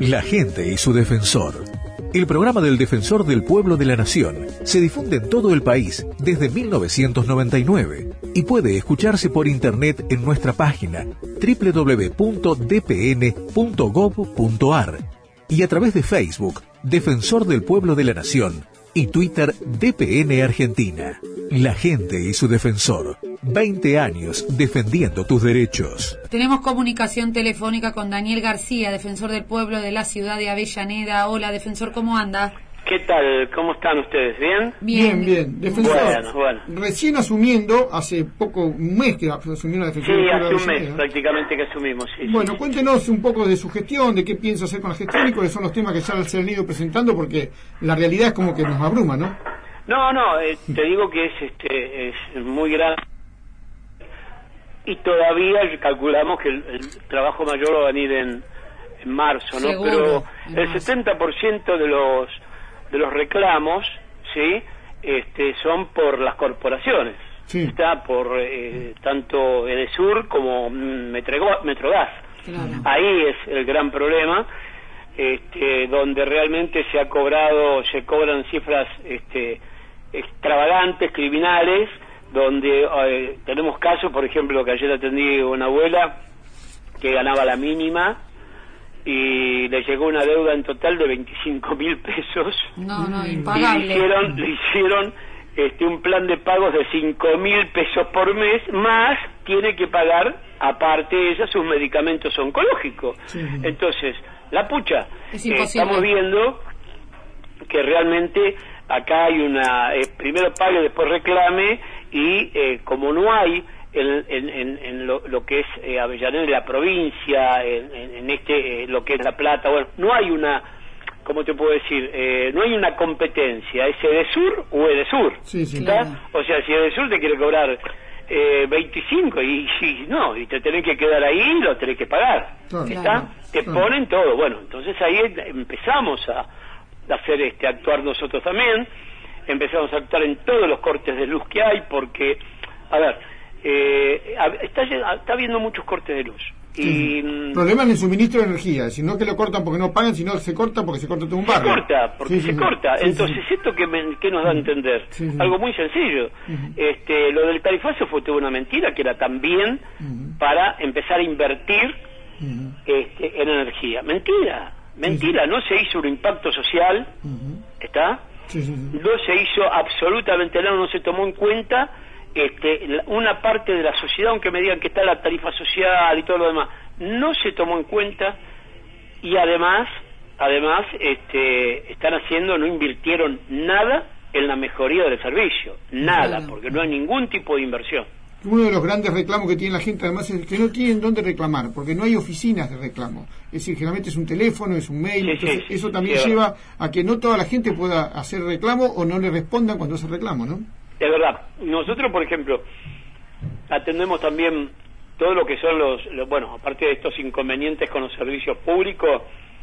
La gente y su defensor. El programa del Defensor del Pueblo de la Nación se difunde en todo el país desde 1999 y puede escucharse por internet en nuestra página www.dpn.gov.ar y a través de Facebook, Defensor del Pueblo de la Nación, y Twitter, DPN Argentina. La gente y su defensor. 20 años defendiendo tus derechos. Tenemos comunicación telefónica con Daniel García, defensor del pueblo de la ciudad de Avellaneda. Hola, defensor, ¿cómo anda? ¿Qué tal? ¿Cómo están ustedes? ¿Bien? Bien. Defensor, bueno. Recién asumiendo, hace poco, un mes que asumió la defensa del pueblo. Sí, hace un mes prácticamente que asumimos. Sí, bueno, cuéntenos un poco de su gestión, de qué piensa hacer con la gestión y cuáles son los temas que ya se han ido presentando, porque la realidad es como que nos abruma, ¿no? No, te digo que es muy grande. Y todavía calculamos que el trabajo mayor va a venir en marzo, ¿no? Seguro, pero el 70% de los reclamos, ¿sí? Son por las corporaciones. Sí. Está por tanto Edesur como Metrogas. Claro. Ahí es el gran problema, donde realmente se cobran cifras extravagantes, criminales, donde tenemos casos, por ejemplo, que ayer atendí a una abuela que ganaba la mínima y le llegó una deuda en total de 25.000 pesos. No, impagable. Y le hicieron un plan de pagos de 5.000 pesos por mes, más tiene que pagar, aparte de ella, sus medicamentos oncológicos. Sí. Entonces, la pucha, Es imposible. estamos viendo que realmente acá hay una primero pague, después reclame, y como no hay en lo que es Avellaneda, la provincia, en lo que es La Plata, bueno, no hay una, ¿cómo te puedo decir? No hay una competencia, es Edesur o Edesur, Sí, ¿está? claro. O sea, si Edesur te quiere cobrar 25 y te tenés que quedar ahí y lo tenés que pagar, Claro. ¿está? Claro. Te ponen todo, bueno, entonces ahí empezamos a hacer actuar nosotros también, empezamos a actuar en todos los cortes de luz que hay, porque, a ver, está habiendo muchos cortes de luz. Sí. Y Problema en el suministro de energía, si no que lo cortan porque no pagan, sino se corta porque se corta todo un se barrio. corta, porque se corta. Sí, Entonces, sí. ¿esto qué nos da a entender? Sí. Algo muy sencillo. Lo del tarifazo fue toda una mentira, que era también para empezar a invertir en energía. Mentira, no se hizo un impacto social, ¿está? Sí. No se hizo absolutamente nada, no se tomó en cuenta una parte de la sociedad, aunque me digan que está la tarifa social y todo lo demás, no se tomó en cuenta, y además no invirtieron nada en la mejoría del servicio, nada, Claro. porque no hay ningún tipo de inversión. Uno de los grandes reclamos que tiene la gente además es que no tienen dónde reclamar, porque no hay oficinas de reclamo. Es decir, generalmente es un teléfono, es un mail, Sí, entonces sí, eso también sí, lleva a que no toda la gente pueda hacer reclamo o no le respondan cuando hace reclamo, ¿no? Es verdad, nosotros por ejemplo atendemos también todo lo que son bueno, aparte de estos inconvenientes con los servicios públicos,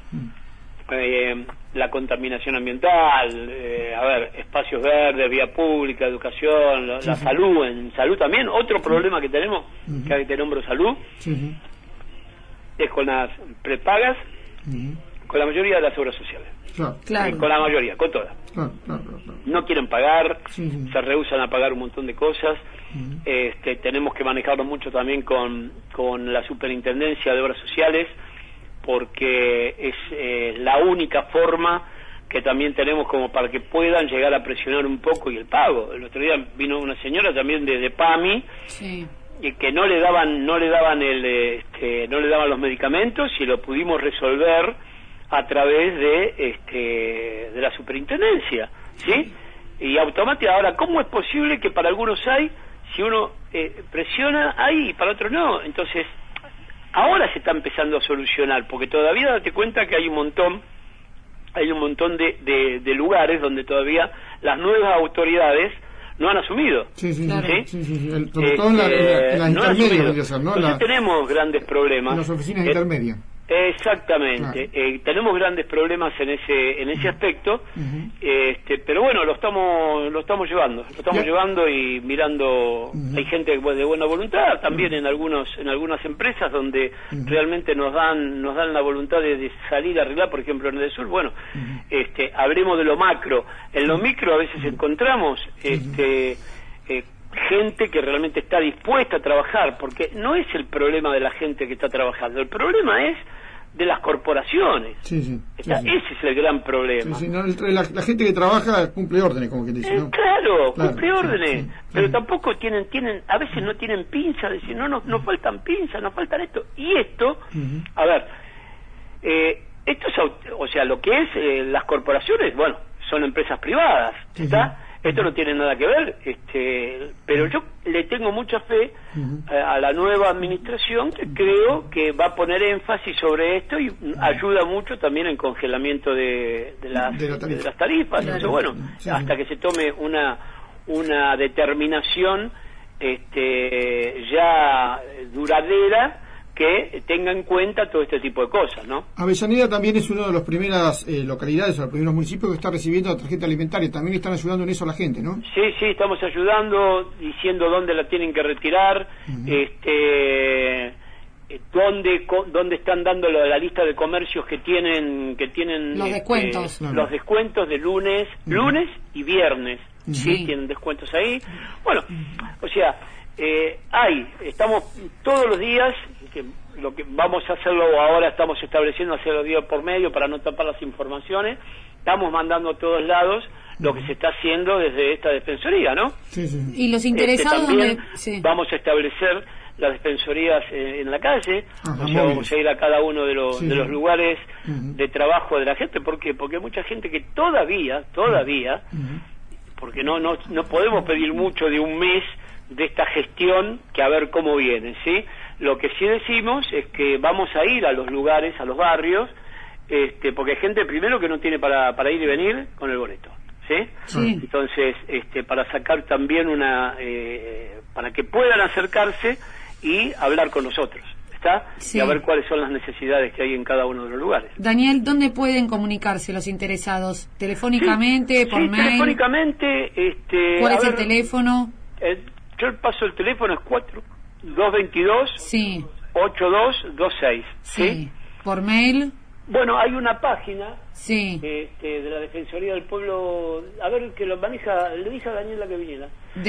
la contaminación ambiental, espacios verdes, vía pública, educación, la salud, en salud también, otro problema que tenemos, que te nombro salud, Sí. es con las prepagas, con la mayoría de las obras sociales, Claro. con la mayoría, con todas. Claro. No quieren pagar, Sí. se rehúsan a pagar un montón de cosas. Tenemos que manejarlo mucho también con la Superintendencia de Obras Sociales, porque es la única forma que también tenemos como para que puedan llegar a presionar un poco y el pago. El otro día vino una señora también de PAMI, Sí. y que no le daban los medicamentos, y lo pudimos resolver a través de la superintendencia, ¿sí? Y automáticamente, ahora, ¿cómo es posible que para algunos hay, si uno presiona, hay, y para otros no? Entonces, ahora se está empezando a solucionar, porque todavía date cuenta que hay un montón de lugares donde todavía las nuevas autoridades no han asumido. Sí. Claro. Sí. Sobre todo en la no han intermedia, asumido. podría ser, ¿no? Entonces tenemos grandes problemas. En las oficinas intermedias. Exactamente. Claro. Tenemos grandes problemas en ese aspecto, pero bueno, lo estamos llevando y mirando. Hay gente pues, de buena voluntad también en algunas empresas donde realmente nos dan la voluntad de salir a arreglar. Por ejemplo, en el sur, bueno, hablemos de lo macro. En lo micro a veces encontramos gente que realmente está dispuesta a trabajar, porque no es el problema de la gente que está trabajando, el problema es de las corporaciones. Ese es el gran problema. No, la gente que trabaja cumple órdenes, como que dice, ¿no? Claro, cumple órdenes, pero tampoco tienen, a veces no tienen pinzas, decir, no faltan pinzas, no faltan esto, y esto, a ver, esto es, o sea, lo que es las corporaciones, bueno, son empresas privadas, ¿está? Esto no tiene nada que ver, pero yo le tengo mucha fe a la nueva administración, que creo que va a poner énfasis sobre esto y ayuda mucho también en congelamiento de las tarifas. Entonces, bueno, hasta que se tome una determinación ya duradera que tenga en cuenta todo este tipo de cosas, ¿no? Avellaneda también es una de las primeras localidades o los primeros municipios que está recibiendo la tarjeta alimentaria. También están ayudando en eso a la gente, ¿no? Sí, estamos ayudando, diciendo dónde la tienen que retirar, dónde están dando la lista de comercios que tienen los descuentos, los descuentos de lunes y viernes, sí, tienen descuentos ahí. Bueno, o sea, estamos todos los días, lo que vamos a hacerlo ahora, estamos estableciendo hacerlo día por medio para no tapar las informaciones, estamos mandando a todos lados lo que se está haciendo desde esta defensoría, ¿no? Y los interesados también vamos a establecer las defensorías en la calle, o sea, vamos a ir a cada uno de los lugares de trabajo de la gente. ¿Por qué? Porque hay mucha gente que todavía, porque no podemos pedir mucho de un mes de esta gestión, que a ver cómo viene, ¿sí? Lo que sí decimos es que vamos a ir a los lugares, a los barrios, porque hay gente primero que no tiene para ir y venir con el boleto, ¿sí? Entonces, para sacar también para que puedan acercarse y hablar con nosotros, ¿está? Y a ver cuáles son las necesidades que hay en cada uno de los lugares. Daniel, ¿dónde pueden comunicarse los interesados? ¿Telefónicamente, por mail? Telefónicamente, ¿cuál es el teléfono? Yo el paso el teléfono es 222 8226. Sí. ¿Por mail? Bueno, hay una página de la Defensoría del Pueblo, a ver, que lo maneja, le dije a Daniela que viniera.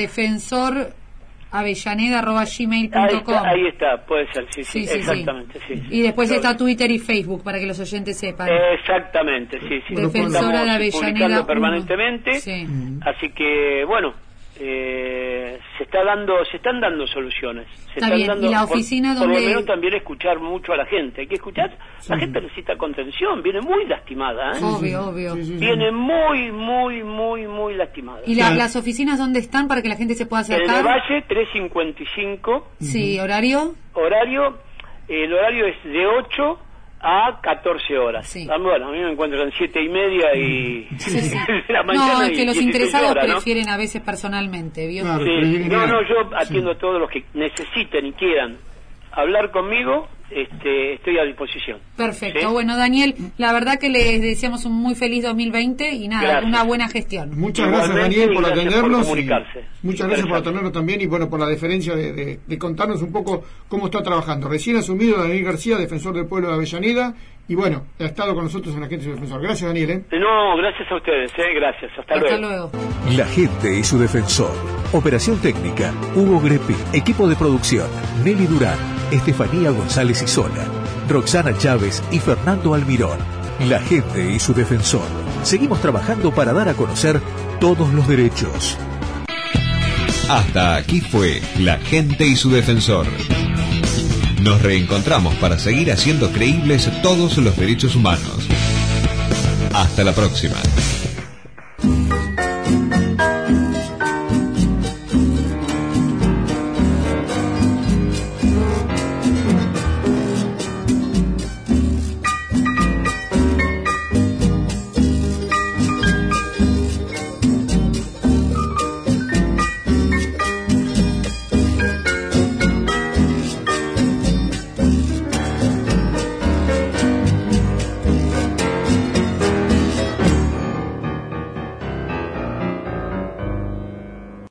defensoravellaneda@gmail.com. Ahí está, puede ser, sí, exactamente. Sí. Y después está Twitter y Facebook para que los oyentes sepan. Exactamente, sí. Defensora de Avellaneda publicando permanentemente, así que, bueno, se están dando soluciones. ¿Y la oficina por lo menos también escuchar mucho a la gente. Hay que escuchar. La gente necesita contención, viene muy lastimada, Obvio. Viene muy lastimada. ¿Y las oficinas dónde están para que la gente se pueda acercar? En el Valle 355. Sí, ¿horario? El horario es de 8 a 14 horas. Bueno, a mí me encuentran 7:30 y de la mañana. No, es que los interesados horas, prefieren a veces personalmente, ¿vio? Claro, yo atiendo a todos los que necesiten y quieran hablar conmigo. Estoy a disposición. Perfecto. Bueno, Daniel, la verdad que les deseamos un muy feliz 2020 y una buena gestión. Muchas gracias, Daniel, por atendernos. Muchas gracias por atendernos también y bueno, por la deferencia de contarnos un poco cómo está trabajando. Recién asumido Daniel García, defensor del pueblo de Avellaneda, y bueno, ha estado con nosotros en la gente y su defensor. Gracias, Daniel. No, gracias a ustedes, gracias. Hasta luego. La gente y su defensor. Operación técnica, Hugo Grepi. Equipo de producción, Nelly Durán, Estefanía González Isola, Roxana Chávez y Fernando Almirón. La gente y su defensor. Seguimos trabajando para dar a conocer todos los derechos. Hasta aquí fue La gente y su defensor. Nos reencontramos para seguir haciendo creíbles todos los derechos humanos. Hasta la próxima.